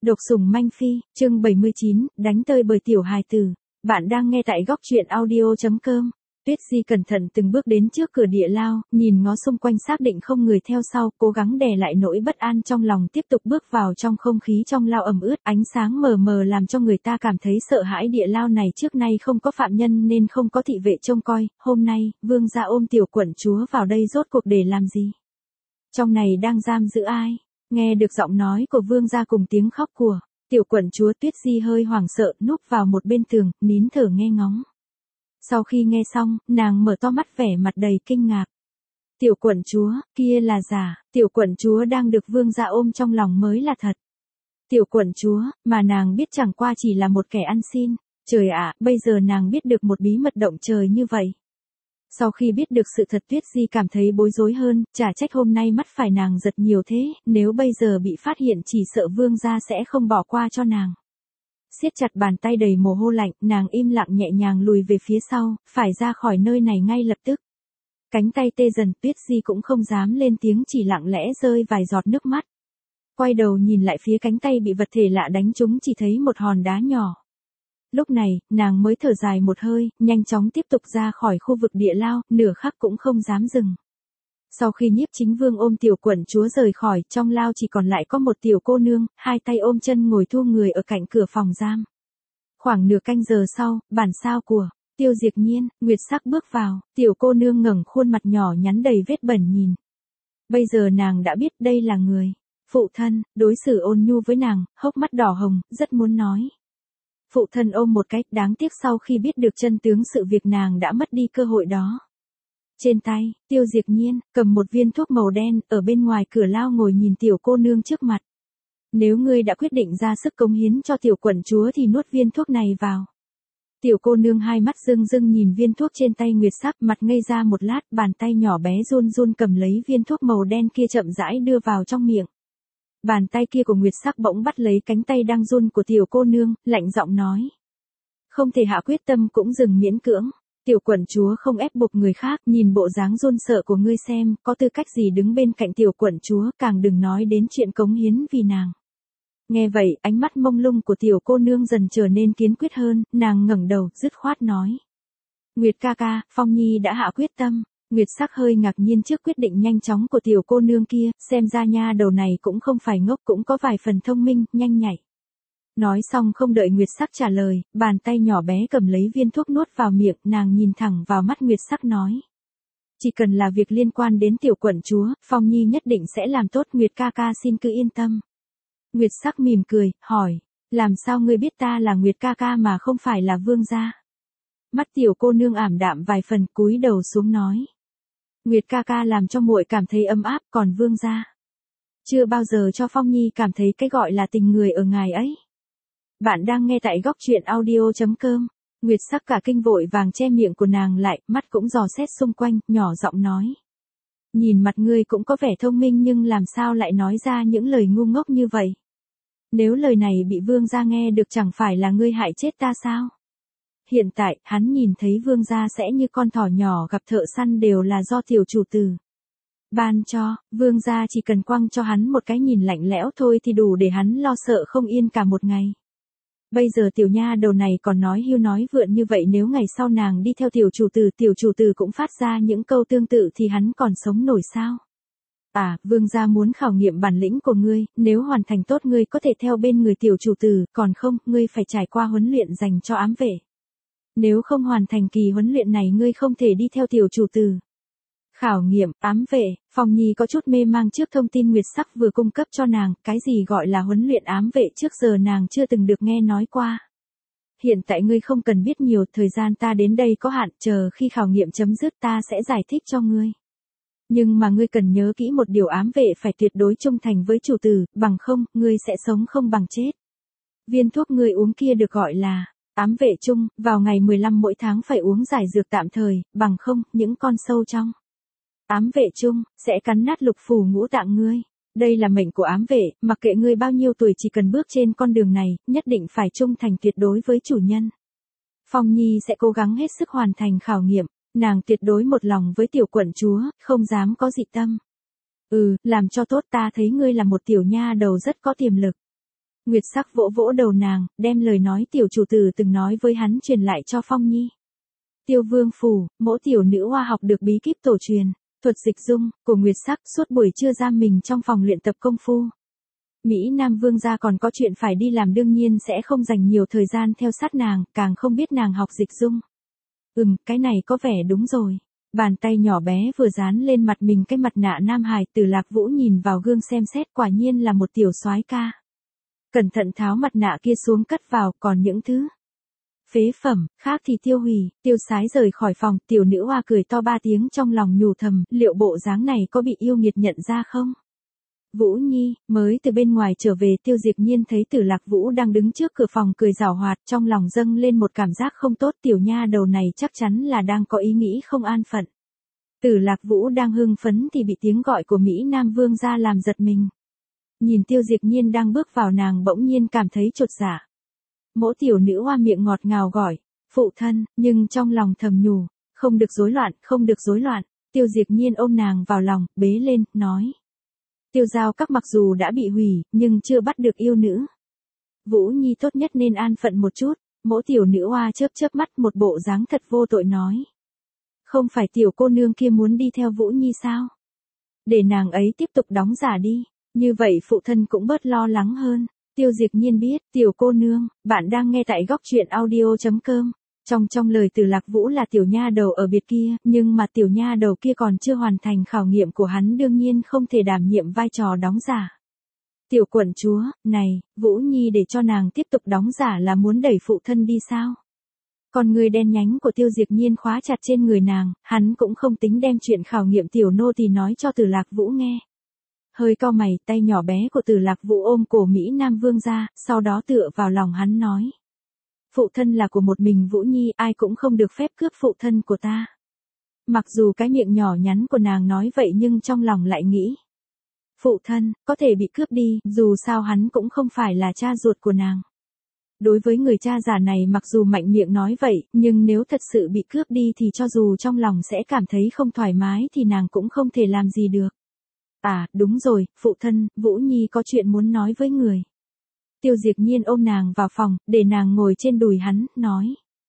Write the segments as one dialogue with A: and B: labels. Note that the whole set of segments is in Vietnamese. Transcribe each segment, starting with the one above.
A: Độc sủng manh phi, chương 79, đánh tơi bởi tiểu hài tử. Bạn đang nghe tại góc truyện audio.com. Tuyết Di cẩn thận từng bước đến trước cửa địa lao, nhìn ngó xung quanh xác định không người theo sau, cố gắng đè lại nỗi bất an trong lòng tiếp tục bước vào trong không khí trong lao ẩm ướt, ánh sáng mờ mờ làm cho người ta cảm thấy sợ hãi. Địa lao này trước nay không có phạm nhân nên không có thị vệ trông coi, hôm nay, vương gia ôm tiểu quận chúa vào đây rốt cuộc để làm gì? Trong này đang giam giữ ai? Nghe được giọng nói của vương gia cùng tiếng khóc của tiểu quận chúa, Tuyết Di hơi hoảng sợ núp vào một bên tường, nín thở nghe ngóng. Sau khi nghe xong, nàng mở to mắt vẻ mặt đầy kinh ngạc. Tiểu quận chúa, kia là giả, tiểu quận chúa đang được vương gia ôm trong lòng mới là thật. Tiểu quận chúa, mà nàng biết chẳng qua chỉ là một kẻ ăn xin. Trời ạ, bây giờ nàng biết được một bí mật động trời như vậy. Sau khi biết được sự thật, Tuyết Di cảm thấy bối rối hơn, chả trách hôm nay mắt phải nàng giật nhiều thế, nếu bây giờ bị phát hiện chỉ sợ vương gia sẽ không bỏ qua cho nàng. Siết chặt bàn tay đầy mồ hôi lạnh, nàng im lặng nhẹ nhàng lùi về phía sau, phải ra khỏi nơi này ngay lập tức. Cánh tay tê dần, Tuyết Di cũng không dám lên tiếng, chỉ lặng lẽ rơi vài giọt nước mắt. Quay đầu nhìn lại phía cánh tay bị vật thể lạ đánh trúng, chỉ thấy một hòn đá nhỏ. Lúc này, nàng mới thở dài một hơi, nhanh chóng tiếp tục ra khỏi khu vực địa lao, nửa khắc cũng không dám dừng. Sau khi Nhiếp Chính Vương ôm tiểu quận chúa rời khỏi, trong lao chỉ còn lại có một tiểu cô nương, hai tay ôm chân ngồi thu người ở cạnh cửa phòng giam. Khoảng nửa canh giờ sau, bản sao của Tiêu Diệp Nhiên, Nguyệt Sắc bước vào, tiểu cô nương ngẩng khuôn mặt nhỏ nhắn đầy vết bẩn nhìn. Bây giờ nàng đã biết đây là người phụ thân, đối xử ôn nhu với nàng, hốc mắt đỏ hồng, rất muốn nói. Phụ thân ôm một cái, đáng tiếc sau khi biết được chân tướng sự việc nàng đã mất đi cơ hội đó. Trên tay, Tiêu Diệp Nhiên cầm một viên thuốc màu đen, ở bên ngoài cửa lao ngồi nhìn tiểu cô nương trước mặt. Nếu ngươi đã quyết định ra sức cống hiến cho tiểu quận chúa thì nuốt viên thuốc này vào. Tiểu cô nương hai mắt rưng rưng nhìn viên thuốc trên tay Nguyệt Sắc, mặt ngây ra một lát, bàn tay nhỏ bé run run cầm lấy viên thuốc màu đen kia chậm rãi đưa vào trong miệng. Bàn tay kia của Nguyệt Sắc bỗng bắt lấy cánh tay đang run của tiểu cô nương, lạnh giọng nói. Không thể hạ quyết tâm cũng dừng miễn cưỡng. Tiểu quận chúa không ép buộc người khác, nhìn bộ dáng run sợ của ngươi xem, có tư cách gì đứng bên cạnh tiểu quận chúa, càng đừng nói đến chuyện cống hiến vì nàng. Nghe vậy, ánh mắt mông lung của tiểu cô nương dần trở nên kiên quyết hơn, nàng ngẩng đầu, dứt khoát nói. Nguyệt ca ca, Phong Nhi đã hạ quyết tâm. Nguyệt Sắc hơi ngạc nhiên trước quyết định nhanh chóng của tiểu cô nương kia, xem ra nha đầu này cũng không phải ngốc, cũng có vài phần thông minh, nhanh nhạy. Nói xong không đợi Nguyệt Sắc trả lời, bàn tay nhỏ bé cầm lấy viên thuốc nuốt vào miệng, nàng nhìn thẳng vào mắt Nguyệt Sắc nói. Chỉ cần là việc liên quan đến tiểu quận chúa, Phong Nhi nhất định sẽ làm tốt, Nguyệt ca ca xin cứ yên tâm. Nguyệt Sắc mỉm cười, hỏi, làm sao ngươi biết ta là Nguyệt ca ca mà không phải là vương gia? Mắt tiểu cô nương ảm đạm vài phần, cúi đầu xuống nói. Nguyệt ca ca làm cho muội cảm thấy ấm áp, còn vương gia chưa bao giờ cho Phong Nhi cảm thấy cái gọi là tình người ở ngài ấy. Bạn đang nghe tại góc truyện audio.com. Nguyệt Sắc cả kinh vội vàng che miệng của nàng lại, mắt cũng dò xét xung quanh, nhỏ giọng nói. Nhìn mặt ngươi cũng có vẻ thông minh nhưng làm sao lại nói ra những lời ngu ngốc như vậy? Nếu lời này bị vương gia nghe được chẳng phải là ngươi hại chết ta sao? Hiện tại, hắn nhìn thấy vương gia sẽ như con thỏ nhỏ gặp thợ săn đều là do tiểu chủ tử ban cho, vương gia chỉ cần quăng cho hắn một cái nhìn lạnh lẽo thôi thì đủ để hắn lo sợ không yên cả một ngày. Bây giờ tiểu nha đầu này còn nói hưu nói vượn như vậy, nếu ngày sau nàng đi theo tiểu chủ tử cũng phát ra những câu tương tự thì hắn còn sống nổi sao? À, vương gia muốn khảo nghiệm bản lĩnh của ngươi, nếu hoàn thành tốt ngươi có thể theo bên người tiểu chủ tử, còn không, ngươi phải trải qua huấn luyện dành cho ám vệ. Nếu không hoàn thành kỳ huấn luyện này ngươi không thể đi theo tiểu chủ tử. Khảo nghiệm, ám vệ, Phong Nhi có chút mê mang trước thông tin Nguyệt Sắc vừa cung cấp cho nàng, cái gì gọi là huấn luyện ám vệ trước giờ nàng chưa từng được nghe nói qua. Hiện tại ngươi không cần biết nhiều, thời gian ta đến đây có hạn, chờ khi khảo nghiệm chấm dứt ta sẽ giải thích cho ngươi. Nhưng mà ngươi cần nhớ kỹ một điều, ám vệ phải tuyệt đối trung thành với chủ tử, bằng không, ngươi sẽ sống không bằng chết. Viên thuốc ngươi uống kia được gọi là ám vệ chung, vào ngày 15 mỗi tháng phải uống giải dược tạm thời, bằng không, những con sâu trong ám vệ chung sẽ cắn nát lục phủ ngũ tạng ngươi. Đây là mệnh của ám vệ, mặc kệ ngươi bao nhiêu tuổi chỉ cần bước trên con đường này, nhất định phải trung thành tuyệt đối với chủ nhân. Phong Nhi sẽ cố gắng hết sức hoàn thành khảo nghiệm, nàng tuyệt đối một lòng với tiểu quận chúa, không dám có dị tâm. Làm cho tốt, ta thấy ngươi là một tiểu nha đầu rất có tiềm lực. Nguyệt Sắc vỗ vỗ đầu nàng, đem lời nói tiểu chủ tử từng nói với hắn truyền lại cho Phong Nhi. Tiêu Vương phủ, mỗi tiểu nữ hoa học được bí kíp tổ truyền, thuật dịch dung của Nguyệt Sắc, suốt buổi trưa giam mình trong phòng luyện tập công phu. Mỹ Nam Vương gia còn có chuyện phải đi làm, đương nhiên sẽ không dành nhiều thời gian theo sát nàng, càng không biết nàng học dịch dung. Cái này có vẻ đúng rồi. Bàn tay nhỏ bé vừa dán lên mặt mình cái mặt nạ nam hài, Tử Lạc Vũ nhìn vào gương xem xét, quả nhiên là một tiểu soái ca. Cẩn thận tháo mặt nạ kia xuống cất vào, còn những thứ phế phẩm khác thì tiêu hủy. Tiêu Sái rời khỏi phòng, tiểu nữ hoa cười to 3 tiếng, trong lòng nhủ thầm, liệu bộ dáng này có bị yêu nghiệt nhận ra không? Vũ Nhi, mới từ bên ngoài trở về, Tiêu Diệp Nhiên thấy Tử Lạc Vũ đang đứng trước cửa phòng cười giảo hoạt, trong lòng dâng lên một cảm giác không tốt, tiểu nha đầu này chắc chắn là đang có ý nghĩ không an phận. Tử Lạc Vũ đang hưng phấn thì bị tiếng gọi của Mỹ Nam Vương gia làm giật mình. Nhìn Tiêu Diệp Nhiên đang bước vào, nàng bỗng nhiên cảm thấy chột dạ. Mỗi tiểu nữ hoa miệng ngọt ngào gọi, phụ thân, nhưng trong lòng thầm nhủ, không được rối loạn, không được rối loạn. Tiêu Diệp Nhiên ôm nàng vào lòng, bế lên, nói. Tiêu giao các mặc dù đã bị hủy, nhưng chưa bắt được yêu nữ. Vũ Nhi tốt nhất nên an phận một chút. Mỗi tiểu nữ hoa chớp chớp mắt, một bộ dáng thật vô tội nói. Không phải tiểu cô nương kia muốn đi theo Vũ Nhi sao? Để nàng ấy tiếp tục đóng giả đi. Như vậy phụ thân cũng bớt lo lắng hơn. Tiêu Diệp Nhiên biết, tiểu cô nương, bạn đang nghe tại góc truyện audio.com. Trong lời Tử Lạc Vũ là tiểu nha đầu ở biệt kia, nhưng mà tiểu nha đầu kia còn chưa hoàn thành khảo nghiệm của hắn, đương nhiên không thể đảm nhiệm vai trò đóng giả. Tiểu quận chúa, này, Vũ Nhi để cho nàng tiếp tục đóng giả là muốn đẩy phụ thân đi sao? Còn người đen nhánh của Tiêu Diệp Nhiên khóa chặt trên người nàng, hắn cũng không tính đem chuyện khảo nghiệm tiểu nô tỳ nói cho Tử Lạc Vũ nghe. Hơi cau mày, tay nhỏ bé của Tử Lạc Vũ ôm cổ Mỹ Nam Vương ra, sau đó tựa vào lòng hắn nói. Phụ thân là của một mình Vũ Nhi, ai cũng không được phép cướp phụ thân của ta. Mặc dù cái miệng nhỏ nhắn của nàng nói vậy nhưng trong lòng lại nghĩ. Phụ thân, có thể bị cướp đi, dù sao hắn cũng không phải là cha ruột của nàng. Đối với người cha già này mặc dù mạnh miệng nói vậy, nhưng nếu thật sự bị cướp đi thì cho dù trong lòng sẽ cảm thấy không thoải mái thì nàng cũng không thể làm gì được. À, đúng rồi, phụ thân, Vũ Nhi có chuyện muốn nói với người. Tiêu Diệp Nhiên ôm nàng vào phòng, để nàng ngồi trên đùi hắn, nói.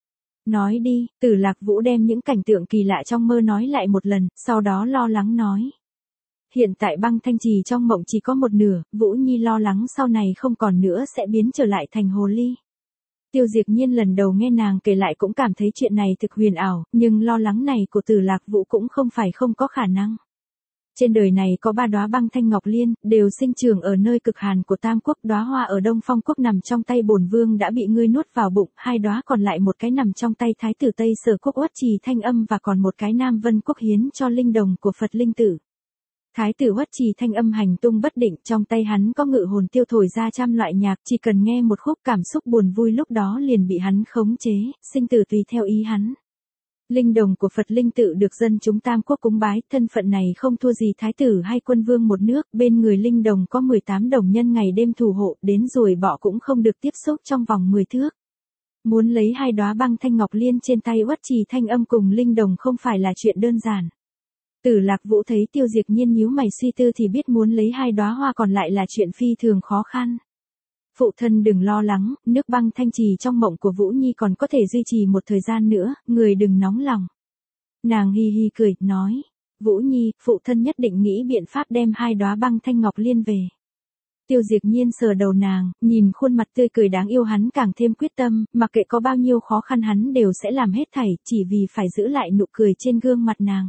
A: Nói đi, Tử Lạc Vũ đem những cảnh tượng kỳ lạ trong mơ nói lại một lần, sau đó lo lắng nói. Hiện tại Băng Thanh Trì trong mộng chỉ có một nửa, Vũ Nhi lo lắng sau này không còn nữa sẽ biến trở lại thành hồ ly. Tiêu Diệp Nhiên lần đầu nghe nàng kể lại cũng cảm thấy chuyện này thực huyền ảo, nhưng lo lắng này của Tử Lạc Vũ cũng không phải không có khả năng. Trên đời này có 3 đóa băng thanh ngọc liên, đều sinh trưởng ở nơi cực hàn của Tam Quốc, đóa hoa ở Đông Phong Quốc nằm trong tay bổn vương đã bị ngươi nuốt vào bụng, 2 đóa còn lại một cái nằm trong tay Thái tử Tây Sở Quốc Uất Trì Thanh Âm và còn một cái Nam Vân Quốc hiến cho linh đồng của Phật Linh Tử. Thái tử Uất Trì Thanh Âm hành tung bất định, trong tay hắn có ngự hồn tiêu thổi ra trăm loại nhạc, chỉ cần nghe một khúc cảm xúc buồn vui lúc đó liền bị hắn khống chế, sinh tử tùy theo ý hắn. Linh đồng của Phật Linh Tự được dân chúng Tam Quốc cúng bái, thân phận này không thua gì thái tử hay quân vương một nước, bên người linh đồng có 18 đồng nhân ngày đêm thủ hộ, đến ruồi bọ cũng không được tiếp xúc trong vòng 10 thước. Muốn lấy 2 đóa băng thanh ngọc liên trên tay Uất Trì Thanh Âm cùng linh đồng không phải là chuyện đơn giản. Tử Lạc Vũ thấy Tiêu Diệp Nhiên nhíu mày suy tư thì biết muốn lấy 2 đóa hoa còn lại là chuyện phi thường khó khăn. Phụ thân đừng lo lắng, nước Băng Thanh Trì trong mộng của Vũ Nhi còn có thể duy trì một thời gian nữa, người đừng nóng lòng. Nàng hi hi cười, nói, Vũ Nhi, phụ thân nhất định nghĩ biện pháp đem 2 đóa băng thanh ngọc liên về. Tiêu Diệp Nhiên sờ đầu nàng, nhìn khuôn mặt tươi cười đáng yêu hắn càng thêm quyết tâm, mặc kệ có bao nhiêu khó khăn hắn đều sẽ làm hết thảy, chỉ vì phải giữ lại nụ cười trên gương mặt nàng.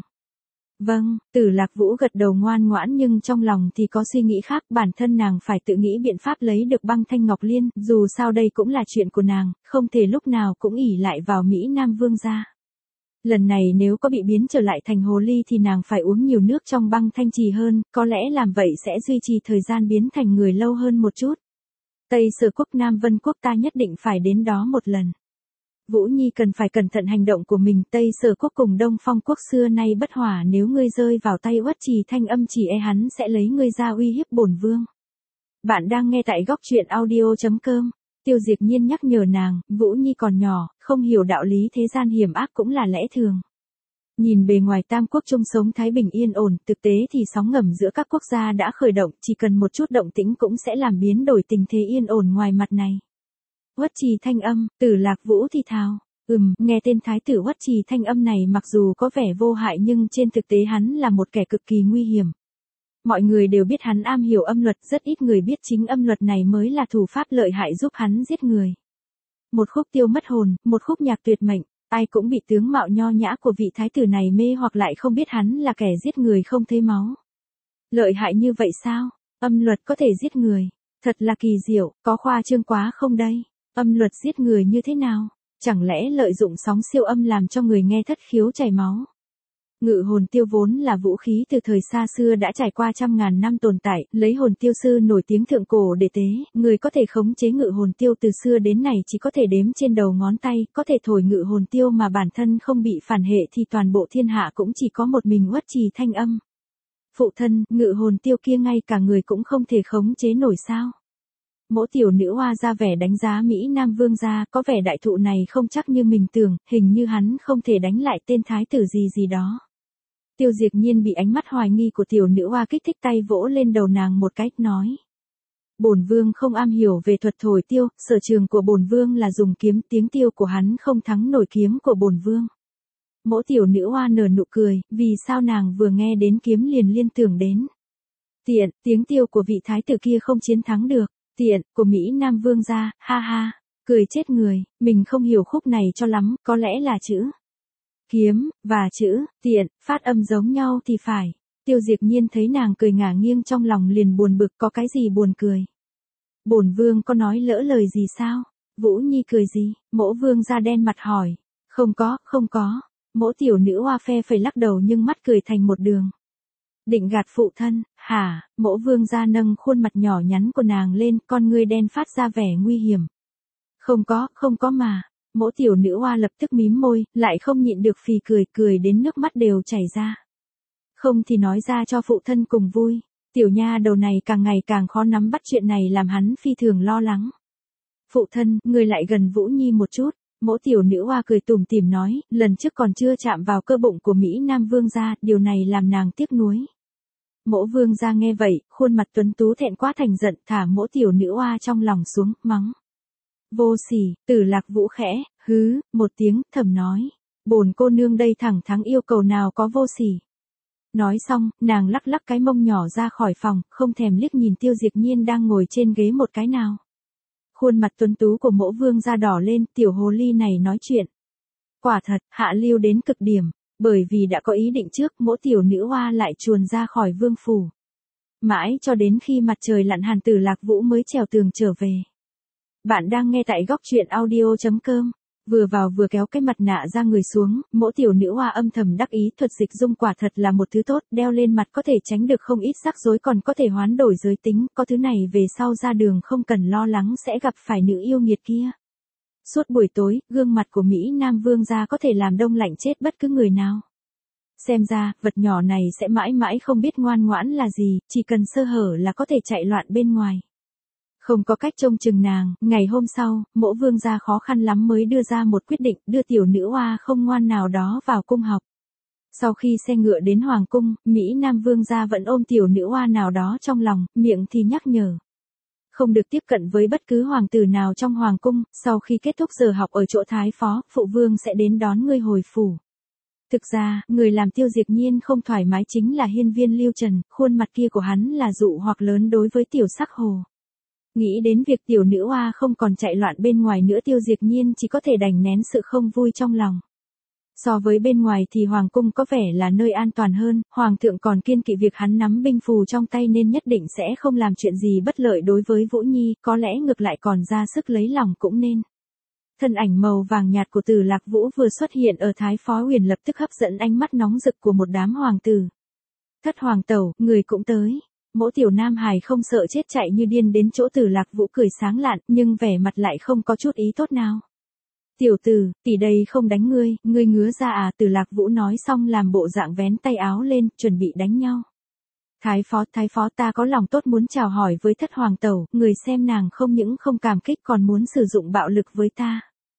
A: Vâng, Tử Lạc Vũ gật đầu ngoan ngoãn nhưng trong lòng thì có suy nghĩ khác, bản thân nàng phải tự nghĩ biện pháp lấy được băng thanh ngọc liên, dù sao đây cũng là chuyện của nàng, không thể lúc nào cũng ỷ lại vào Mỹ Nam Vương gia. Lần này nếu có bị biến trở lại thành hồ ly thì nàng phải uống nhiều nước trong Băng Thanh Trì hơn, có lẽ làm vậy sẽ duy trì thời gian biến thành người lâu hơn một chút. Tây Sở Quốc Nam Vân Quốc ta nhất định phải đến đó một lần. Vũ Nhi cần phải cẩn thận hành động của mình, Tây Sở Quốc cùng Đông Phong Quốc xưa nay bất hòa, nếu ngươi rơi vào tay Uất Trì Thanh Âm chỉ hắn sẽ lấy ngươi ra uy hiếp bổn vương. Bạn đang nghe tại góc truyện audio.com. Tiêu Diệp Nhiên nhắc nhở nàng, Vũ Nhi còn nhỏ, không hiểu đạo lý thế gian hiểm ác cũng là lẽ thường. Nhìn bề ngoài tam quốc chung sống thái bình yên ổn, thực tế thì sóng ngầm giữa các quốc gia đã khởi động, chỉ cần một chút động tĩnh cũng sẽ làm biến đổi tình thế yên ổn ngoài mặt này. Uất Trì thanh âm, Tử Lạc Vũ thì thào. Nghe tên thái tử Uất Trì thanh âm này mặc dù có vẻ vô hại nhưng trên thực tế hắn là một kẻ cực kỳ nguy hiểm. Mọi người đều biết hắn am hiểu âm luật, rất ít người biết chính âm luật này mới là thủ pháp lợi hại giúp hắn giết người. Một khúc tiêu mất hồn, một khúc nhạc tuyệt mệnh, ai cũng bị tướng mạo nho nhã của vị thái tử này mê hoặc lại không biết hắn là kẻ giết người không thấy máu. Lợi hại như vậy sao? Âm luật có thể giết người. Thật là kỳ diệu, có khoa trương quá không đây? Âm luật giết người như thế nào? Chẳng lẽ lợi dụng sóng siêu âm làm cho người nghe thất khiếu chảy máu? Ngự hồn tiêu vốn là vũ khí từ thời xa xưa đã trải qua trăm ngàn năm tồn tại, lấy hồn tiêu sư nổi tiếng thượng cổ để tế, người có thể khống chế ngự hồn tiêu từ xưa đến nay chỉ có thể đếm trên đầu ngón tay, có thể thổi ngự hồn tiêu mà bản thân không bị phản hệ thì toàn bộ thiên hạ cũng chỉ có một mình Uất Trì thanh âm. Phụ thân, ngự hồn tiêu kia ngay cả người cũng không thể khống chế nổi sao? Mỗ tiểu nữ hoa ra vẻ đánh giá Mỹ Nam vương gia, có vẻ đại thụ này không chắc như mình tưởng, hình như hắn không thể đánh lại tên thái tử gì gì đó. Tiêu Diệp Nhiên bị ánh mắt hoài nghi của tiểu nữ hoa kích thích, tay vỗ lên đầu nàng một cái, nói. Bổn vương không am hiểu về thuật thổi tiêu, sở trường của bổn vương là dùng kiếm, tiếng tiêu của hắn không thắng nổi kiếm của bổn vương. Mỗ tiểu nữ hoa nở nụ cười, vì sao nàng vừa nghe đến kiếm liền liên tưởng đến. Tiện, tiếng tiêu của vị thái tử kia không chiến thắng được. Tiện, của Mỹ Nam vương gia, ha ha, cười chết người, mình không hiểu khúc này cho lắm, có lẽ là chữ kiếm, và chữ tiện, phát âm giống nhau thì phải. Tiêu Diệp Nhiên thấy nàng cười ngả nghiêng trong lòng liền buồn bực, có cái gì buồn cười. Bổn vương có nói lỡ lời gì sao? Vũ Nhi cười gì? Mỗ vương gia đen mặt hỏi. Không có. Mỗ tiểu nữ hoa phe phẩy lắc đầu nhưng mắt cười thành một đường. Định gạt phụ thân, hả? Mỗ vương gia nâng khuôn mặt nhỏ nhắn của nàng lên, con ngươi đen phát ra vẻ nguy hiểm. Không có mà. Mỗ tiểu nữ hoa lập tức mím môi, lại không nhịn được phì cười đến nước mắt đều chảy ra. Không thì nói ra cho phụ thân cùng vui. Tiểu nha đầu này càng ngày càng khó nắm bắt chuyện này làm hắn phi thường lo lắng. Phụ thân, người lại gần Vũ Nhi một chút. Mỗ tiểu nữ hoa cười tủm tỉm nói, lần trước còn chưa chạm vào cơ bụng của Mỹ Nam vương gia, điều này làm nàng tiếc nuối. Mỗ vương gia nghe vậy, khuôn mặt tuấn tú thẹn quá thành giận, thả mỗ tiểu nữ hoa trong lòng xuống, mắng. Vô sỉ, Tử Lạc Vũ khẽ, hứ, một tiếng, thầm nói. Bổn cô nương đây thẳng thắn yêu cầu nào có vô sỉ. Nói xong, nàng lắc lắc cái mông nhỏ ra khỏi phòng, không thèm liếc nhìn Tiêu Diệp Nhiên đang ngồi trên ghế một cái nào. Khuôn mặt tuấn tú của mỗ vương da đỏ lên, tiểu hồ ly này nói chuyện. Quả thật, hạ lưu đến cực điểm, bởi vì đã có ý định trước, mỗ tiểu nữ hoa lại chuồn ra khỏi vương phủ. Mãi cho đến khi mặt trời lặn Hàn Tử Lạc Vũ mới trèo tường trở về. Bạn đang nghe tại góc truyện audio.com. Vừa vào vừa kéo cái mặt nạ ra người xuống, mỗ tiểu nữ hoa âm thầm đắc ý, thuật dịch dung quả thật là một thứ tốt, đeo lên mặt có thể tránh được không ít rắc rối, còn có thể hoán đổi giới tính, có thứ này về sau ra đường không cần lo lắng sẽ gặp phải nữ yêu nghiệt kia. Suốt buổi tối, gương mặt của Mỹ Nam vương gia có thể làm đông lạnh chết bất cứ người nào. Xem ra, vật nhỏ này sẽ mãi mãi không biết ngoan ngoãn là gì, chỉ cần sơ hở là có thể chạy loạn bên ngoài. Không có cách trông chừng nàng, ngày hôm sau, mỗ vương gia khó khăn lắm mới đưa ra một quyết định, đưa tiểu nữ hoa không ngoan nào đó vào cung học. Sau khi xe ngựa đến hoàng cung, Mỹ Nam vương gia vẫn ôm tiểu nữ hoa nào đó trong lòng, miệng thì nhắc nhở. Không được tiếp cận với bất cứ hoàng tử nào trong hoàng cung, sau khi kết thúc giờ học ở chỗ thái phó, phụ vương sẽ đến đón ngươi hồi phủ. Thực ra, người làm Tiêu Diệp Nhiên không thoải mái chính là hiên viên Lưu Trần, khuôn mặt kia của hắn là dụ hoặc lớn đối với tiểu sắc hồ. Nghĩ đến việc tiểu nữ hoa không còn chạy loạn bên ngoài nữa, Tiêu Diệp Nhiên chỉ có thể đành nén sự không vui trong lòng. So với bên ngoài thì hoàng cung có vẻ là nơi an toàn hơn, hoàng thượng còn kiêng kỵ việc hắn nắm binh phù trong tay nên nhất định sẽ không làm chuyện gì bất lợi đối với Vũ Nhi, có lẽ ngược lại còn ra sức lấy lòng cũng nên. Thân ảnh màu vàng nhạt của Tử Lạc Vũ vừa xuất hiện ở Thái Phó Huyền lập tức hấp dẫn ánh mắt nóng rực của một đám hoàng tử. Thất hoàng tẩu, người cũng tới. Mỗ tiểu nam hài không sợ chết chạy như điên đến chỗ Tử Lạc Vũ cười sáng lạn, nhưng vẻ mặt lại không có chút ý tốt nào. Tiểu tử, tỷ đây không đánh ngươi, ngươi ngứa ra à? Tử Lạc Vũ nói xong làm bộ dạng vén tay áo lên, chuẩn bị đánh nhau. Thái phó ta có lòng tốt muốn chào hỏi với thất hoàng tẩu, người xem nàng không những không cảm kích còn muốn sử dụng bạo lực với ta.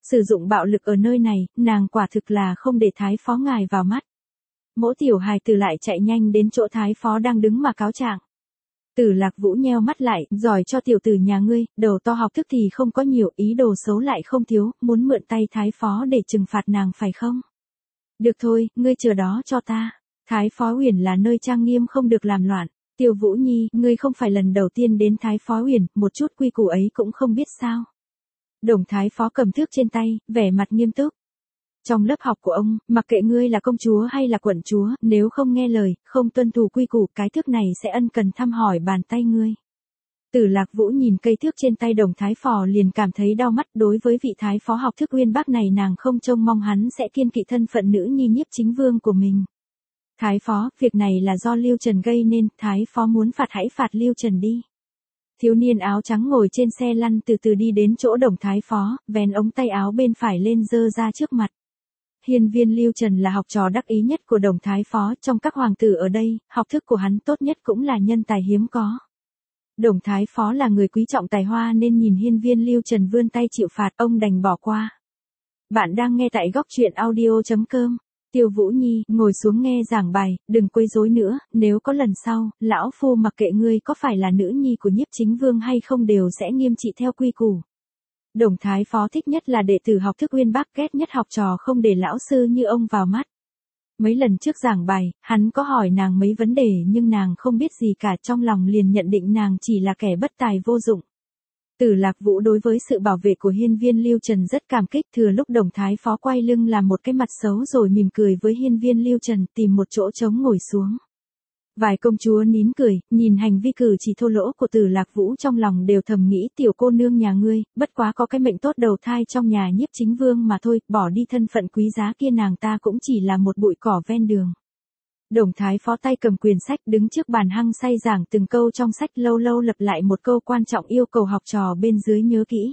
A: Sử dụng bạo lực ở nơi này, nàng quả thực là không để thái phó ngài vào mắt. Mỗ tiểu hài tử lại chạy nhanh đến chỗ thái phó đang đứng mà cáo trạng. Tử Lạc Vũ nheo mắt lại, giỏi cho tiểu tử nhà ngươi, đầu to học thức thì không có nhiều, ý đồ xấu lại không thiếu, muốn mượn tay thái phó để trừng phạt nàng phải không? Được thôi, ngươi chờ đó cho ta. Thái phó Uyển là nơi trang nghiêm không được làm loạn. Tiêu Vũ Nhi, ngươi không phải lần đầu tiên đến Thái phó Uyển, một chút quy củ ấy cũng không biết sao? Đồng thái phó cầm thước trên tay, vẻ mặt nghiêm túc. Trong lớp học của ông, mặc kệ ngươi là công chúa hay là quận chúa, nếu không nghe lời, không tuân thủ quy củ, cái thước này sẽ ân cần thăm hỏi bàn tay ngươi. Tử Lạc Vũ nhìn cây thước trên tay đồng thái phò liền cảm thấy đau mắt. Đối với vị thái phó học thức uyên bác này, nàng không trông mong hắn sẽ kiêng kỵ thân phận nữ nhi nhiếp chính vương của mình. Thái phó, việc này là do Lưu Trần gây nên, thái phó muốn phạt hãy phạt Lưu Trần đi. Thiếu niên áo trắng ngồi trên xe lăn từ từ đi đến chỗ đồng thái phó, vén ống tay áo bên phải lên giơ ra trước mặt. Hiên viên Lưu Trần là học trò đắc ý nhất của đồng thái phó, trong các hoàng tử ở đây, học thức của hắn tốt nhất cũng là nhân tài hiếm có. Đồng thái phó là người quý trọng tài hoa nên nhìn hiên viên Lưu Trần vươn tay chịu phạt, ông đành bỏ qua. Bạn đang nghe tại góc truyện audio.com. Tiêu Vũ Nhi, ngồi xuống nghe giảng bài, đừng quấy rối nữa, nếu có lần sau, lão phu mặc kệ ngươi có phải là nữ nhi của nhiếp chính vương hay không đều sẽ nghiêm trị theo quy củ. Đồng thái phó thích nhất là đệ tử học thức uyên bác, ghét nhất học trò không để lão sư như ông vào mắt. Mấy lần trước giảng bài, hắn có hỏi nàng mấy vấn đề nhưng nàng không biết gì cả, trong lòng liền nhận định nàng chỉ là kẻ bất tài vô dụng. Tử Lạc Vũ đối với sự bảo vệ của hiên viên Lưu Trần rất cảm kích, thừa lúc đồng thái phó quay lưng làm một cái mặt xấu rồi mỉm cười với hiên viên Lưu Trần, tìm một chỗ trống ngồi xuống. Vài công chúa nín cười, nhìn hành vi cử chỉ thô lỗ của Tử Lạc Vũ trong lòng đều thầm nghĩ tiểu cô nương nhà ngươi, bất quá có cái mệnh tốt đầu thai trong nhà nhiếp chính vương mà thôi, bỏ đi thân phận quý giá kia nàng ta cũng chỉ là một bụi cỏ ven đường. Đồng thái phó tay cầm quyển sách đứng trước bàn hăng say giảng từng câu trong sách, lâu lâu lặp lại một câu quan trọng yêu cầu học trò bên dưới nhớ kỹ.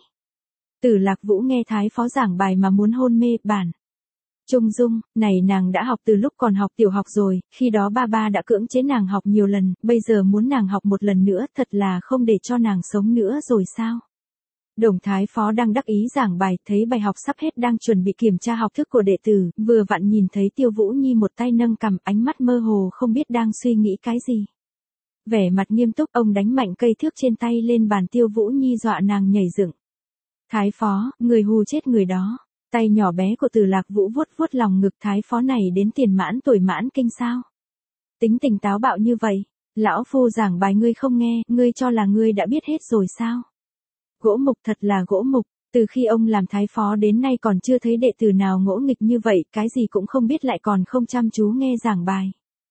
A: Tử Lạc Vũ nghe thái phó giảng bài mà muốn hôn mê, bản. Trung dung, này nàng đã học từ lúc còn học tiểu học rồi, khi đó ba đã cưỡng chế nàng học nhiều lần, bây giờ muốn nàng học một lần nữa, thật là không để cho nàng sống nữa rồi sao? Đồng thái phó đang đắc ý giảng bài, thấy bài học sắp hết đang chuẩn bị kiểm tra học thức của đệ tử, vừa vặn nhìn thấy Tiêu Vũ Nhi một tay nâng cằm, ánh mắt mơ hồ không biết đang suy nghĩ cái gì. Vẻ mặt nghiêm túc, ông đánh mạnh cây thước trên tay lên bàn. Tiêu Vũ Nhi dọa nàng nhảy dựng. Thái phó, người hù chết người đó. Tay nhỏ bé của Tử Lạc Vũ vuốt vuốt lòng ngực, thái phó này đến tiền mãn tuổi mãn kinh sao? Tính tình táo bạo như vậy, lão phu giảng bài ngươi không nghe, ngươi cho là ngươi đã biết hết rồi sao? Gỗ mục, thật là gỗ mục, từ khi ông làm thái phó đến nay còn chưa thấy đệ tử nào ngỗ nghịch như vậy, cái gì cũng không biết lại còn không chăm chú nghe giảng bài.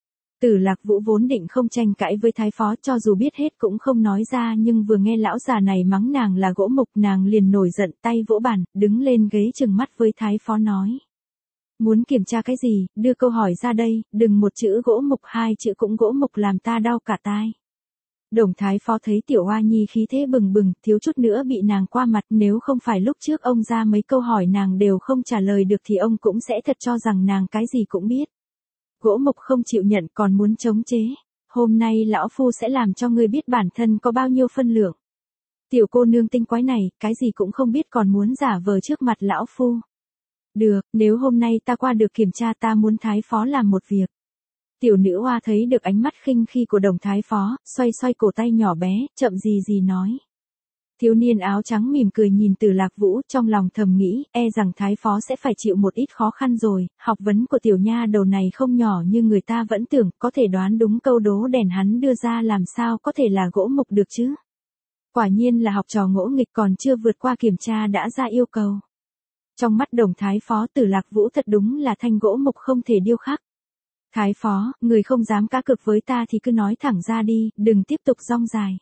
A: Tử Lạc Vũ vốn định không tranh cãi với thái phó, cho dù biết hết cũng không nói ra, nhưng vừa nghe lão già này mắng nàng là gỗ mục, nàng liền nổi giận, tay vỗ bàn, đứng lên ghế trừng mắt với thái phó nói. Muốn kiểm tra cái gì, đưa câu hỏi ra đây, đừng một chữ gỗ mục hai chữ cũng gỗ mục làm ta đau cả tai. Đồng thái phó thấy tiểu Hoa Nhi khí thế bừng bừng, thiếu chút nữa bị nàng qua mặt, nếu không phải lúc trước ông ra mấy câu hỏi nàng đều không trả lời được thì ông cũng sẽ thật cho rằng nàng cái gì cũng biết. Gỗ mục không chịu nhận còn muốn chống chế. Hôm nay lão phu sẽ làm cho ngươi biết bản thân có bao nhiêu phân lượng. Tiểu cô nương tinh quái này, cái gì cũng không biết còn muốn giả vờ trước mặt lão phu. Được, nếu hôm nay ta qua được kiểm tra ta muốn thái phó làm một việc. Tiểu nữ hoa thấy được ánh mắt khinh khi của đồng thái phó, xoay xoay cổ tay nhỏ bé, chậm gì nói. Thiếu niên áo trắng mỉm cười nhìn Tử Lạc Vũ, trong lòng thầm nghĩ, e rằng thái phó sẽ phải chịu một ít khó khăn rồi, học vấn của tiểu nha đầu này không nhỏ như người ta vẫn tưởng, có thể đoán đúng câu đố đèn hắn đưa ra làm sao có thể là gỗ mục được chứ. Quả nhiên là học trò ngỗ nghịch, còn chưa vượt qua kiểm tra đã ra yêu cầu. Trong mắt đồng thái phó, Tử Lạc Vũ thật đúng là thanh gỗ mục không thể điêu khắc. Thái phó, người không dám cá cược với ta thì cứ nói thẳng ra đi, đừng tiếp tục rong dài.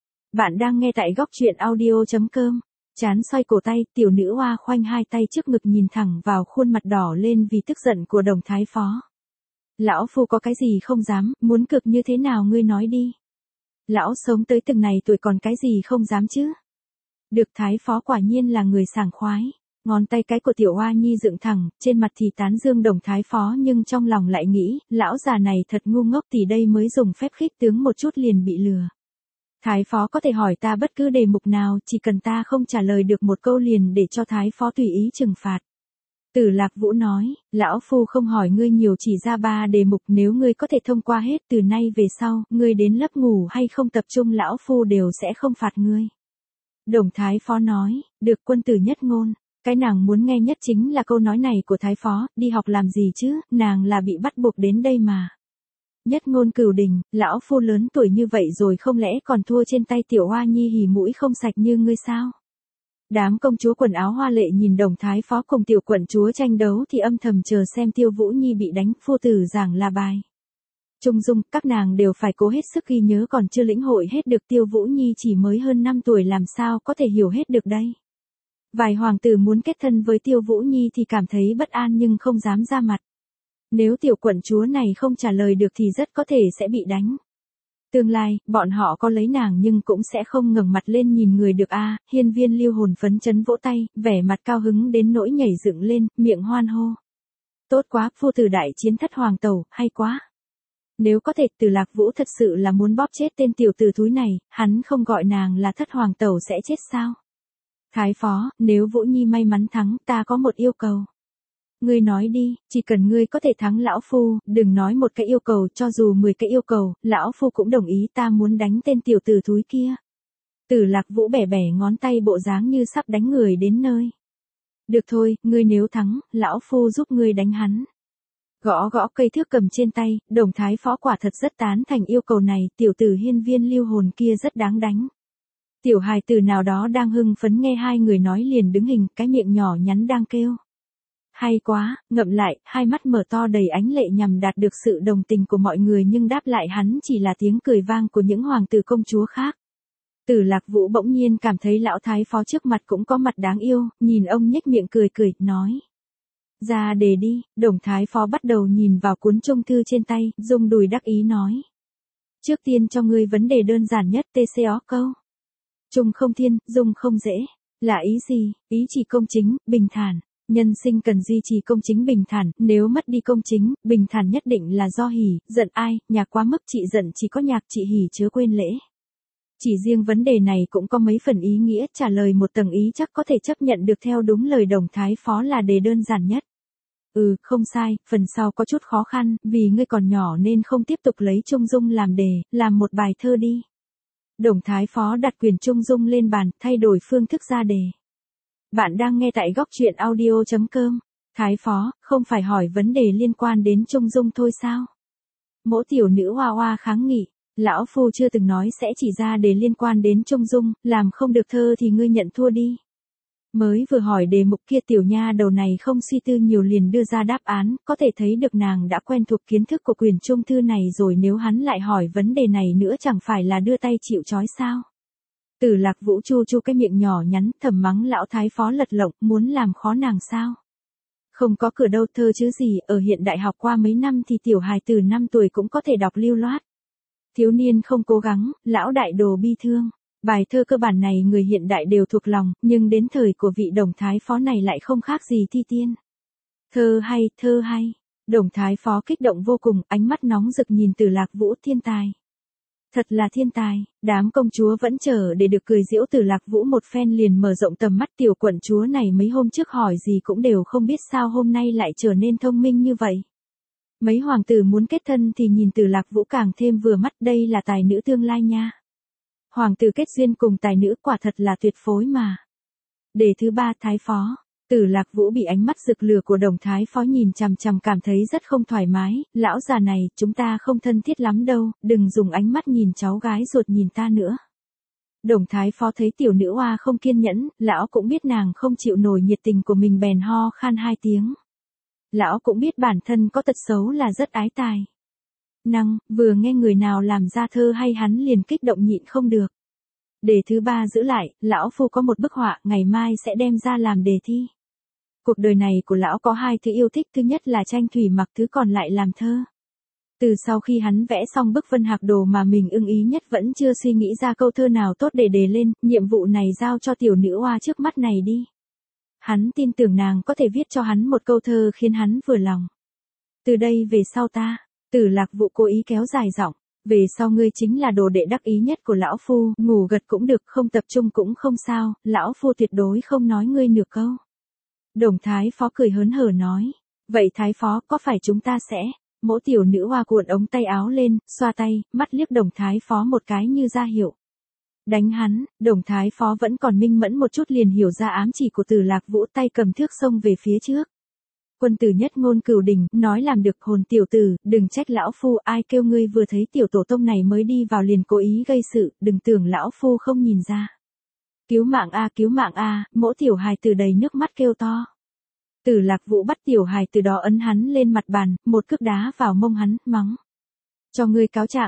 A: Bạn đang nghe tại góc truyện audio.com. Chán xoay cổ tay, tiểu nữ hoa khoanh hai tay trước ngực nhìn thẳng vào khuôn mặt đỏ lên vì tức giận của đồng thái phó. Lão phu có cái gì không dám, muốn cực như thế nào ngươi nói đi. Lão sống tới từng này tuổi còn cái gì không dám chứ. Được, thái phó quả nhiên là người sảng khoái. Ngón tay cái của tiểu Hoa Nhi dựng thẳng, trên mặt thì tán dương đồng thái phó nhưng trong lòng lại nghĩ, lão già này thật ngu ngốc, thì đây mới dùng phép khích tướng một chút liền bị lừa. Thái phó có thể hỏi ta bất cứ đề mục nào, chỉ cần ta không trả lời được một câu liền để cho thái phó tùy ý trừng phạt. Tử Lạc Vũ nói, lão phu không hỏi ngươi nhiều, chỉ ra 3 đề mục, nếu ngươi có thể thông qua hết từ nay về sau, ngươi đến lớp ngủ hay không tập trung lão phu đều sẽ không phạt ngươi. Đồng thái phó nói, được, quân tử nhất ngôn. Cái nàng muốn nghe nhất chính là câu nói này của thái phó, đi học làm gì chứ, nàng là bị bắt buộc đến đây mà. Nhất ngôn cửu đình, lão phu lớn tuổi như vậy rồi không lẽ còn thua trên tay tiểu hoa nhi hỉ mũi không sạch như ngươi sao? Đám công chúa quần áo hoa lệ nhìn đồng thái phó cùng tiểu quận chúa tranh đấu thì âm thầm chờ xem Tiêu Vũ Nhi bị đánh, phu tử giảng là bài. Trung dung, các nàng đều phải cố hết sức ghi nhớ, còn chưa lĩnh hội hết được, Tiêu Vũ Nhi chỉ mới hơn 5 tuổi làm sao có thể hiểu hết được đây. Vài hoàng tử muốn kết thân với Tiêu Vũ Nhi thì cảm thấy bất an nhưng không dám ra mặt. Nếu tiểu quận chúa này không trả lời được thì rất có thể sẽ bị đánh. Tương lai, bọn họ có lấy nàng nhưng cũng sẽ không ngẩng mặt lên nhìn người được a. Hiên Viên Lưu hồn phấn chấn vỗ tay, vẻ mặt cao hứng đến nỗi nhảy dựng lên, miệng hoan hô. Tốt quá, phu tử đại chiến thất hoàng tẩu, hay quá. Nếu có thể, Tử Lạc Vũ thật sự là muốn bóp chết tên tiểu tử thúi này, hắn không gọi nàng là thất hoàng tẩu sẽ chết sao? Thái phó, nếu Vũ Nhi may mắn thắng, ta có một yêu cầu. Ngươi nói đi, chỉ cần ngươi có thể thắng lão phu, đừng nói một cái yêu cầu, cho dù 10 cái yêu cầu, lão phu cũng đồng ý, ta muốn đánh tên tiểu tử thúi kia. Tử Lạc Vũ bẻ bẻ ngón tay bộ dáng như sắp đánh người đến nơi. Được thôi, ngươi nếu thắng, lão phu giúp ngươi đánh hắn. Gõ gõ cây thước cầm trên tay, đồng thái phó quả thật rất tán thành yêu cầu này, tiểu tử Hiên Viên Lưu hồn kia rất đáng đánh. Tiểu hài tử nào đó đang hưng phấn nghe hai người nói liền đứng hình, cái miệng nhỏ nhắn đang kêu. Hay quá, ngậm lại, hai mắt mở to đầy ánh lệ nhằm đạt được sự đồng tình của mọi người, nhưng đáp lại hắn chỉ là tiếng cười vang của những hoàng tử công chúa khác. Tử Lạc Vũ bỗng nhiên cảm thấy lão thái phó trước mặt cũng có mặt đáng yêu, nhìn ông nhếch miệng cười cười, nói. Ra đề đi, đồng thái phó bắt đầu nhìn vào cuốn chung thư trên tay, rung đùi đắc ý nói. Trước tiên cho ngươi vấn đề đơn giản nhất, TCO câu. Trung không thiên, dung không dễ. Là ý gì? Ý chỉ công chính, bình thản. Nhân sinh cần duy trì công chính bình thản, nếu mất đi công chính, bình thản nhất định là do hỉ, giận ai, nhạc quá mức chị giận chỉ có nhạc chị hỉ chớ quên lễ. Chỉ riêng vấn đề này cũng có mấy phần ý nghĩa, trả lời một tầng ý chắc có thể chấp nhận được, theo đúng lời đồng thái phó là đề đơn giản nhất. Không sai, phần sau có chút khó khăn, vì ngươi còn nhỏ nên không tiếp tục lấy Trung Dung làm đề, làm một bài thơ đi. Đồng thái phó đặt quyền Trung Dung lên bàn, thay đổi phương thức ra đề. Bạn đang nghe tại góc truyện audio.com. Thái phó, không phải hỏi vấn đề liên quan đến Trung Dung thôi sao? Mỗ tiểu nữ hoa hoa kháng nghị, lão phu chưa từng nói sẽ chỉ ra đề liên quan đến Trung Dung, làm không được thơ thì ngươi nhận thua đi. Mới vừa hỏi đề mục kia tiểu nha đầu này không suy tư nhiều liền đưa ra đáp án, có thể thấy được nàng đã quen thuộc kiến thức của quyển trung thư này rồi, nếu hắn lại hỏi vấn đề này nữa chẳng phải là đưa tay chịu trói sao? Tử Lạc Vũ chu chu cái miệng nhỏ nhắn, thầm mắng lão thái phó lật lọng, muốn làm khó nàng sao? Không có cửa đâu, thơ chứ gì, ở hiện đại học qua mấy năm thì tiểu hài từ 5 tuổi cũng có thể đọc lưu loát. Thiếu niên không cố gắng, lão đại đồ bi thương. Bài thơ cơ bản này người hiện đại đều thuộc lòng, nhưng đến thời của vị đồng thái phó này lại không khác gì thi tiên. Thơ hay, thơ hay. Đồng thái phó kích động vô cùng, ánh mắt nóng rực nhìn Tử Lạc Vũ, thiên tài. Thật là thiên tài, đám công chúa vẫn chờ để được cười giễu Tử Lạc Vũ một phen liền mở rộng tầm mắt, tiểu quận chúa này mấy hôm trước hỏi gì cũng đều không biết sao hôm nay lại trở nên thông minh như vậy. Mấy hoàng tử muốn kết thân thì nhìn Tử Lạc Vũ càng thêm vừa mắt, đây là tài nữ tương lai nha. Hoàng tử kết duyên cùng tài nữ quả thật là tuyệt phối mà. Đề thứ 3, thái phó. Tử Lạc Vũ bị ánh mắt rực lửa của đồng thái phó nhìn chằm chằm cảm thấy rất không thoải mái, lão già này, chúng ta không thân thiết lắm đâu, đừng dùng ánh mắt nhìn cháu gái ruột nhìn ta nữa. Đồng thái phó thấy tiểu nữ hoa không kiên nhẫn, lão cũng biết nàng không chịu nổi nhiệt tình của mình bèn ho khan 2 tiếng. Lão cũng biết bản thân có tật xấu là rất ái tài. Vừa nghe người nào làm ra thơ hay hắn liền kích động nhịn không được. Đề thứ 3 giữ lại, lão phu có một bức họa, ngày mai sẽ đem ra làm đề thi. Cuộc đời này của lão có 2 thứ yêu thích, thứ nhất là tranh thủy mặc, thứ còn lại làm thơ. Từ sau khi hắn vẽ xong bức vân hạc đồ mà mình ưng ý nhất vẫn chưa suy nghĩ ra câu thơ nào tốt để đề lên, nhiệm vụ này giao cho tiểu nữ hoa trước mắt này đi. Hắn tin tưởng nàng có thể viết cho hắn một câu thơ khiến hắn vừa lòng. Từ đây về sau ta, Tử Lạc Vũ cố ý kéo dài giọng, Về sau ngươi chính là đồ đệ đắc ý nhất của lão phu, ngủ gật cũng được, không tập trung cũng không sao, lão phu tuyệt đối không nói ngươi nửa câu. Đồng Thái Phó cười hớn hở nói, vậy Thái Phó có phải chúng ta sẽ, Mỗ tiểu nữ hoa cuộn ống tay áo lên, xoa tay, mắt liếc Đồng Thái Phó một cái như ra hiệu. Đánh hắn, Đồng Thái Phó vẫn còn minh mẫn một chút liền hiểu ra ám chỉ của Từ Lạc Vũ, tay cầm thước xông về phía trước. Quân tử nhất ngôn cửu đình, nói làm được, hồn tiểu tử, đừng trách lão phu, ai kêu ngươi vừa thấy tiểu tổ tông này mới đi vào liền cố ý gây sự, đừng tưởng lão phu không nhìn ra. Cứu mạng a, Mỗ tiểu hài từ đầy nước mắt kêu to. Từ Lạc Vũ bắt tiểu hài từ đó ấn hắn lên mặt bàn, một cước đá vào mông hắn, mắng. Cho ngươi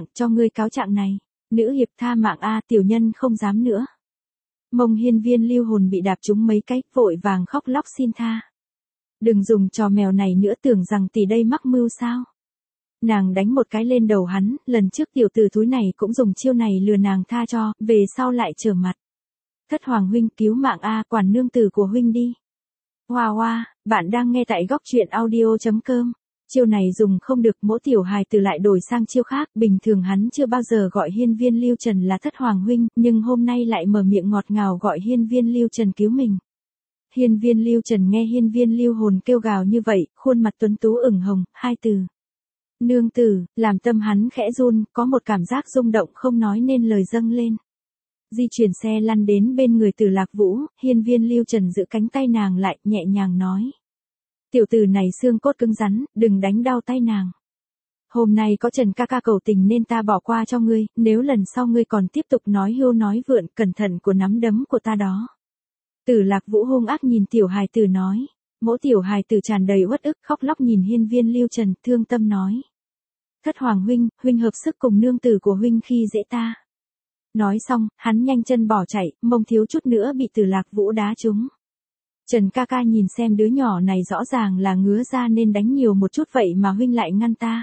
A: cáo trạng này. Nữ hiệp tha mạng a, tiểu nhân không dám nữa. Mông Hiên Viên Lưu Hồn bị đạp trúng mấy cái, vội vàng khóc lóc xin tha. Đừng dùng trò mèo này nữa, tưởng rằng tỷ đây mắc mưu sao. Nàng đánh một cái lên đầu hắn, lần trước tiểu tử thúi này cũng dùng chiêu này lừa nàng tha cho, về sau lại trở mặt. Thất Hoàng huynh, cứu mạng a, quản nương tử của huynh đi. Hoa hoa, bạn đang nghe tại góc truyện audio.com. Chiêu này dùng không được, Mỗ tiểu hài từ lại đổi sang chiêu khác, bình thường hắn chưa bao giờ gọi Hiên Viên Lưu Trần là Thất Hoàng huynh, nhưng hôm nay lại mở miệng ngọt ngào gọi Hiên Viên Lưu Trần cứu mình. Hiên Viên Lưu Trần nghe Hiên Viên Lưu Hồn kêu gào như vậy, khuôn mặt tuấn tú ửng hồng, hai từ. Nương tử, làm tâm hắn khẽ run, có một cảm giác rung động không nói nên lời dâng lên. Di chuyển xe lăn đến bên người Từ Lạc Vũ, Hiên Viên Lưu Trần giữ cánh tay nàng lại, nhẹ nhàng nói. Tiểu tử này xương cốt cứng rắn, đừng đánh đau tay nàng. Hôm nay có Trần ca ca cầu tình nên ta bỏ qua cho ngươi, nếu lần sau ngươi còn tiếp tục nói hưu nói vượn, cẩn thận của nắm đấm của ta đó. Từ Lạc Vũ hung ác nhìn tiểu hài tử nói. Mỗ tiểu hài tử tràn đầy uất ức, khóc lóc nhìn Hiên Viên Lưu Trần, thương tâm nói. Thất Hoàng huynh, huynh hợp sức cùng nương tử của huynh khi dễ ta. Nói xong, hắn nhanh chân bỏ chạy, mông thiếu chút nữa bị Từ Lạc Vũ đá trúng. Trần ca ca nhìn xem đứa nhỏ này rõ ràng là ngứa ra nên đánh nhiều một chút vậy mà huynh lại ngăn ta.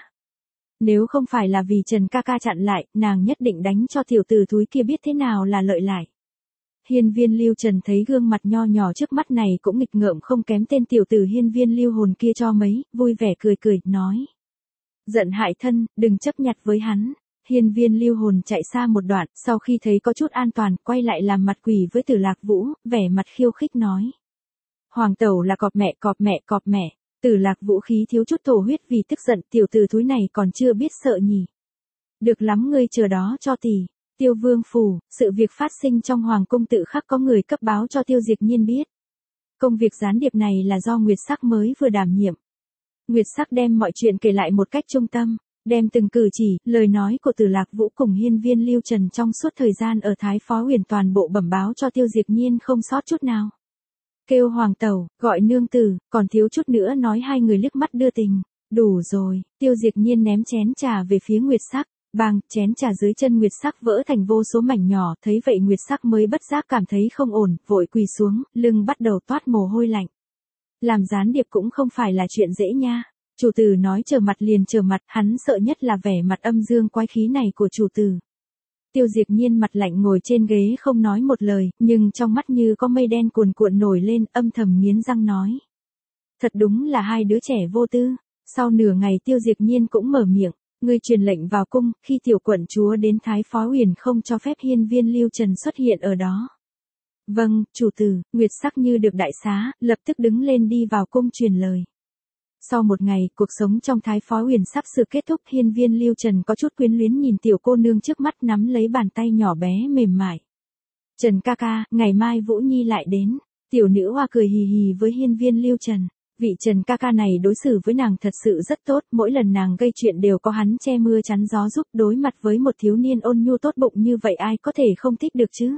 A: Nếu không phải là vì Trần ca ca chặn lại, nàng nhất định đánh cho tiểu tử thúi kia biết thế nào là lợi lại. Hiên Viên Lưu Trần thấy gương mặt nho nhỏ trước mắt này cũng nghịch ngợm không kém tên tiểu tử Hiên Viên Lưu Hồn kia cho mấy, vui vẻ cười, nói. Giận hại thân, đừng chấp nhặt với hắn. Hiên Viên Lưu Hồn chạy xa một đoạn, sau khi thấy có chút an toàn, quay lại làm mặt quỷ với Từ Lạc Vũ, vẻ mặt khiêu khích nói. Hoàng tẩu là cọp mẹ. Từ Lạc Vũ khí thiếu chút thổ huyết vì tức giận, tiểu tử thúi này còn chưa biết sợ nhỉ. Được lắm, ngươi chờ đó cho tỷ. Tiêu Vương phủ, sự việc phát sinh trong hoàng cung tự khắc có người cấp báo cho Tiêu Diệp Nhiên biết. Công việc gián điệp này là do Nguyệt Sắc mới vừa đảm nhiệm. Nguyệt Sắc đem mọi chuyện kể lại một cách trung tâm, đem từng cử chỉ, lời nói của Từ Lạc Vũ cùng Hiên Viên Lưu Trần trong suốt thời gian ở Thái Phó Huyền toàn bộ bẩm báo cho Tiêu Diệp Nhiên không sót chút nào. Kêu hoàng tẩu, gọi nương tử, còn thiếu chút nữa nói hai người liếc mắt đưa tình. Đủ rồi, Tiêu Diệp Nhiên ném chén trà về phía Nguyệt Sắc. Bang, chén trà dưới chân Nguyệt Sắc vỡ thành vô số mảnh nhỏ, thấy vậy Nguyệt Sắc mới bất giác cảm thấy không ổn, vội quỳ xuống, lưng bắt đầu toát mồ hôi lạnh. Làm gián điệp cũng không phải là chuyện dễ nha. Chủ tử nói trở mặt liền trở mặt, hắn sợ nhất là vẻ mặt âm dương quái khí này của chủ tử. Tiêu Diệp Nhiên mặt lạnh ngồi trên ghế không nói một lời, nhưng trong mắt như có mây đen cuồn cuộn nổi lên, âm thầm nghiến răng nói. Thật đúng là hai đứa trẻ vô tư. Sau nửa ngày Tiêu Diệp Nhiên cũng mở miệng. Ngươi truyền lệnh vào cung, khi tiểu quận chúa đến Thái Phó Huyền không cho phép Hiên Viên Lưu Trần xuất hiện ở đó. Vâng, chủ tử. Nguyệt Sắc như được đại xá, lập tức đứng lên đi vào cung truyền lời. Sau một ngày, cuộc sống trong Thái Phó Huyền sắp sửa kết thúc, Hiên Viên Lưu Trần có chút quyến luyến nhìn tiểu cô nương trước mắt nắm lấy bàn tay nhỏ bé mềm mại. Trần ca ca, ngày mai Vũ Nhi lại đến. Tiểu nữ hoa cười hì hì với Hiên Viên Lưu Trần. Vị Trần ca ca này đối xử với nàng thật sự rất tốt, mỗi lần nàng gây chuyện đều có hắn che mưa chắn gió giúp, đối mặt với một thiếu niên ôn nhu tốt bụng như vậy ai có thể không thích được chứ.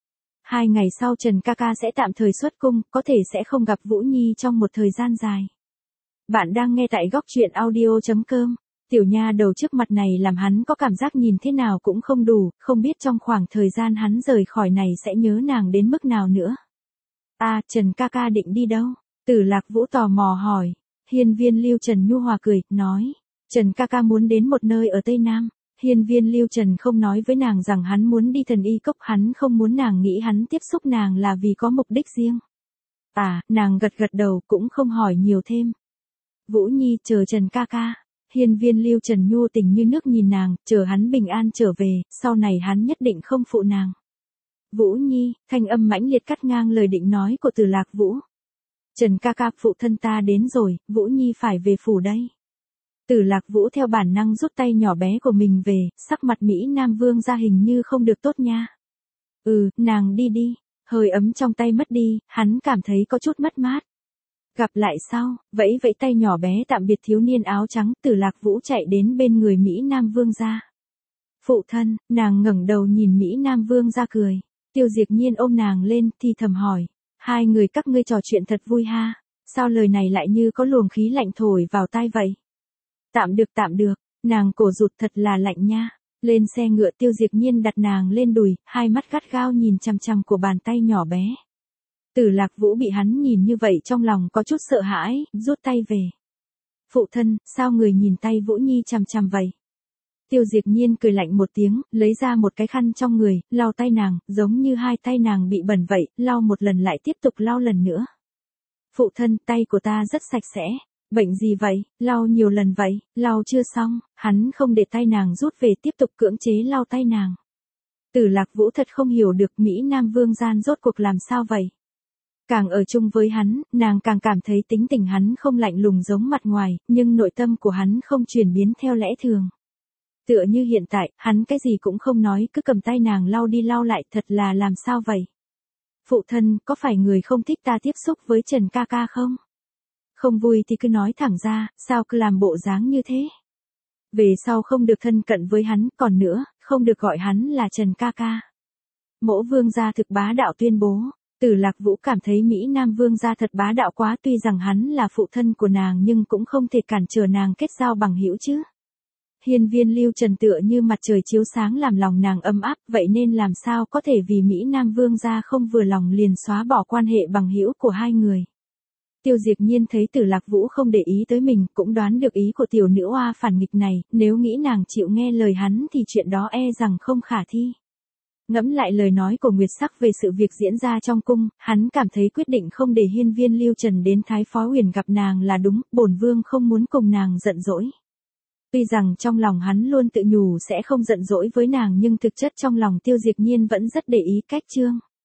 A: 2 ngày sau Trần ca ca sẽ tạm thời xuất cung, có thể sẽ không gặp Vũ Nhi trong một thời gian dài. Bạn đang nghe tại góc truyện audio.com. Tiểu nha đầu trước mặt này làm hắn có cảm giác nhìn thế nào cũng không đủ, không biết trong khoảng thời gian hắn rời khỏi này sẽ nhớ nàng đến mức nào nữa. Trần ca ca định đi đâu? Từ Lạc Vũ tò mò hỏi. Hiên Viên Lưu Trần nhu hòa cười, nói. Trần ca ca muốn đến một nơi ở Tây Nam. Hiên Viên Lưu Trần không nói với nàng rằng hắn muốn đi Thần Y Cốc, hắn không muốn nàng nghĩ hắn tiếp xúc nàng là vì có mục đích riêng. Nàng gật đầu cũng không hỏi nhiều thêm. Vũ Nhi chờ Trần ca ca. Hiên Viên Lưu Trần nhu tình như nước nhìn nàng, chờ hắn bình an trở về, sau này hắn nhất định không phụ nàng. Vũ Nhi, thanh âm mãnh liệt cắt ngang lời định nói của Từ Lạc Vũ. Trần ca ca, phụ thân ta đến rồi, Vũ Nhi phải về phủ đây. Từ Lạc Vũ theo bản năng rút tay nhỏ bé của mình về, sắc mặt Mỹ Nam Vương ra hình như không được tốt nha. Nàng đi đi, hơi ấm trong tay mất đi, hắn cảm thấy có chút mất mát. Gặp lại sau, vẫy vẫy tay nhỏ bé tạm biệt thiếu niên áo trắng, Từ Lạc Vũ chạy đến bên người Mỹ Nam Vương ra. Phụ thân, nàng ngẩng đầu nhìn Mỹ Nam Vương ra cười. Tiêu Diệp Nhiên ôm nàng lên, thì thầm hỏi. Hai người các ngươi trò chuyện thật vui ha, sao lời này lại như có luồng khí lạnh thổi vào tai vậy? Tạm được, nàng cổ rụt thật là lạnh nha. Lên xe ngựa, Tiêu Diệp Nhiên đặt nàng lên đùi, hai mắt gắt gao nhìn chằm chằm của bàn tay nhỏ bé. Từ Lạc Vũ bị hắn nhìn như vậy trong lòng có chút sợ hãi, rút tay về. Phụ thân, sao người nhìn tay Vũ Nhi chằm chằm vậy? Tiêu Diệp Nhiên cười lạnh một tiếng, lấy ra một cái khăn trong người, lau tay nàng, giống như hai tay nàng bị bẩn vậy, lau một lần lại tiếp tục lau lần nữa. Phụ thân, tay của ta rất sạch sẽ. Bệnh gì vậy, lau nhiều lần vậy, lau chưa xong, hắn không để tay nàng rút về tiếp tục cưỡng chế lau tay nàng. Từ Lạc Vũ thật không hiểu được Mỹ Nam Vương gian rốt cuộc làm sao vậy. Càng ở chung với hắn, nàng càng cảm thấy tính tình hắn không lạnh lùng giống mặt ngoài, nhưng nội tâm của hắn không chuyển biến theo lẽ thường. Tựa như hiện tại, hắn cái gì cũng không nói, cứ cầm tay nàng lau đi lau lại, thật là làm sao vậy? Phụ thân, có phải người không thích ta tiếp xúc với Trần ca ca không? Không vui thì cứ nói thẳng ra, sao cứ làm bộ dáng như thế? Về sau không được thân cận với hắn, còn nữa, không được gọi hắn là Trần ca ca. Mỗ vương gia thực bá đạo tuyên bố. Từ Lạc Vũ cảm thấy Mỹ Nam Vương gia thật bá đạo quá, tuy rằng hắn là phụ thân của nàng nhưng cũng không thể cản trở nàng kết giao bằng hữu chứ. Hiên Viên Lưu Trần tựa như mặt trời chiếu sáng làm lòng nàng ấm áp, vậy nên làm sao có thể vì Mỹ Nam Vương gia không vừa lòng liền xóa bỏ quan hệ bằng hữu của hai người. Tiêu Diệp Nhiên thấy Từ Lạc Vũ không để ý tới mình, cũng đoán được ý của tiểu nữ oa phản nghịch này, nếu nghĩ nàng chịu nghe lời hắn thì chuyện đó e rằng không khả thi. Ngẫm lại lời nói của Nguyệt Sắc về sự việc diễn ra trong cung, hắn cảm thấy quyết định không để Hiên Viên Lưu Trần đến Thái Phó Huyền gặp nàng là đúng, bổn vương không muốn cùng nàng giận dỗi. Tuy rằng trong lòng hắn luôn tự nhủ sẽ không giận dỗi với nàng nhưng thực chất trong lòng Tiêu Diệp Nhiên vẫn rất để ý cách Trương